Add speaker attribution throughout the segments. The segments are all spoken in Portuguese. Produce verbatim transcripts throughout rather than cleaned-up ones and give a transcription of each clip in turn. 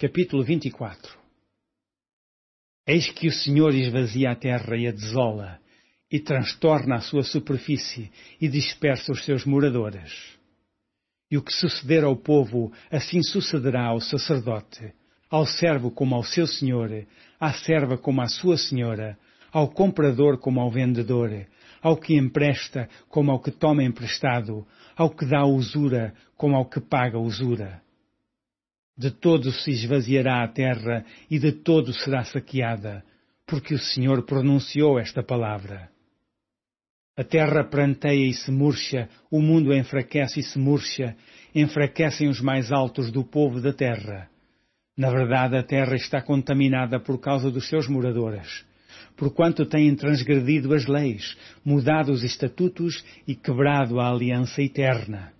Speaker 1: Capítulo vinte e quatro. Eis que o Senhor esvazia a terra e a desola, e transtorna a sua superfície, e dispersa os seus moradores. E o que suceder ao povo, assim sucederá ao sacerdote, ao servo como ao seu senhor, à serva como à sua senhora, ao comprador como ao vendedor, ao que empresta como ao que toma emprestado, ao que dá usura como ao que paga usura. De todo se esvaziará a terra e de todo será saqueada, porque o Senhor pronunciou esta palavra. A terra pranteia e se murcha, o mundo enfraquece e se murcha, enfraquecem os mais altos do povo da terra. Na verdade, a terra está contaminada por causa dos seus moradores, porquanto têm transgredido as leis, mudado os estatutos e quebrado a aliança eterna.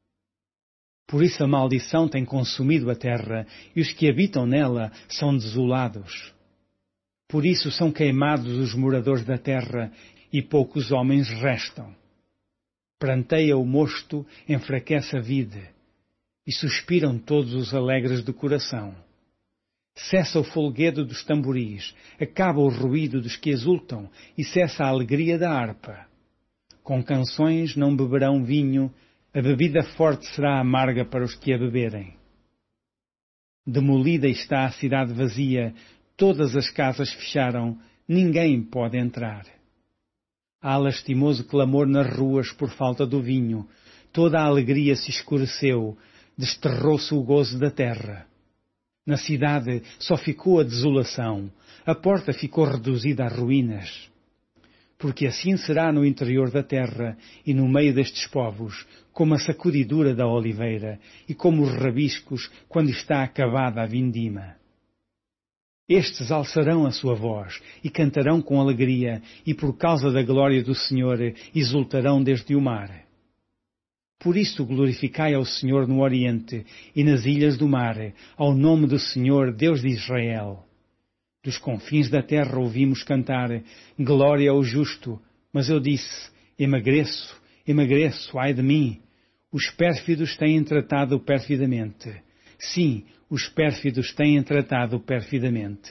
Speaker 1: Por isso a maldição tem consumido a terra, e os que habitam nela são desolados. Por isso são queimados os moradores da terra, e poucos homens restam. Pranteia o mosto, enfraquece a vide, e suspiram todos os alegres de coração. Cessa o folguedo dos tamboris, acaba o ruído dos que exultam, e cessa a alegria da harpa. Com canções não beberão vinho, a bebida forte será amarga para os que a beberem. Demolida está a cidade vazia, todas as casas fecharam, ninguém pode entrar. Há lastimoso clamor nas ruas por falta do vinho, toda a alegria se escureceu, desterrou-se o gozo da terra. Na cidade só ficou a desolação, a porta ficou reduzida a ruínas. Porque assim será no interior da terra e no meio destes povos, como a sacudidura da oliveira e como os rabiscos quando está acabada a vindima. Estes alçarão a sua voz e cantarão com alegria, e por causa da glória do Senhor exultarão desde o mar. Por isso glorificai ao Senhor no Oriente e nas ilhas do mar, ao nome do Senhor, Deus de Israel. Dos confins da terra ouvimos cantar, glória ao justo, mas eu disse, emagreço, emagreço, ai de mim. Os pérfidos têm tratado perfidamente. Sim, os pérfidos têm tratado perfidamente.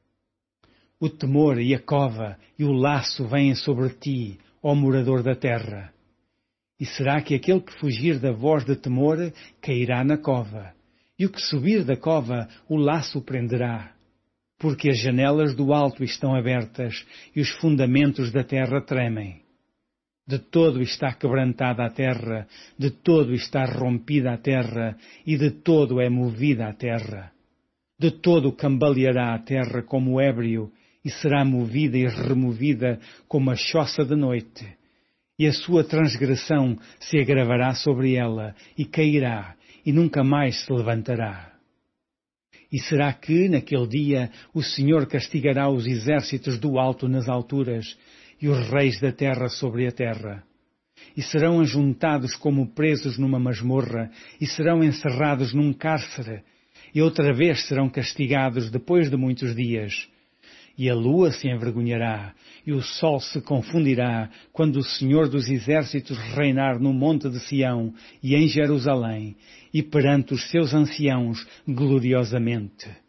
Speaker 1: O temor e a cova e o laço vêm sobre ti, ó morador da terra. E será que aquele que fugir da voz de temor cairá na cova, e o que subir da cova o laço prenderá? Porque as janelas do alto estão abertas e os fundamentos da terra tremem. De todo está quebrantada a terra, de todo está rompida a terra, e de todo é movida a terra. De todo cambaleará a terra como ébrio, e será movida e removida como a choça de noite. E a sua transgressão se agravará sobre ela, e cairá, e nunca mais se levantará. E será que, naquele dia, o Senhor castigará os exércitos do alto nas alturas, e os reis da terra sobre a terra? E serão ajuntados como presos numa masmorra, e serão encerrados num cárcere, e outra vez serão castigados depois de muitos dias. E a lua se envergonhará, e o sol se confundirá, quando o Senhor dos exércitos reinar no monte de Sião e em Jerusalém, e perante os seus anciãos gloriosamente.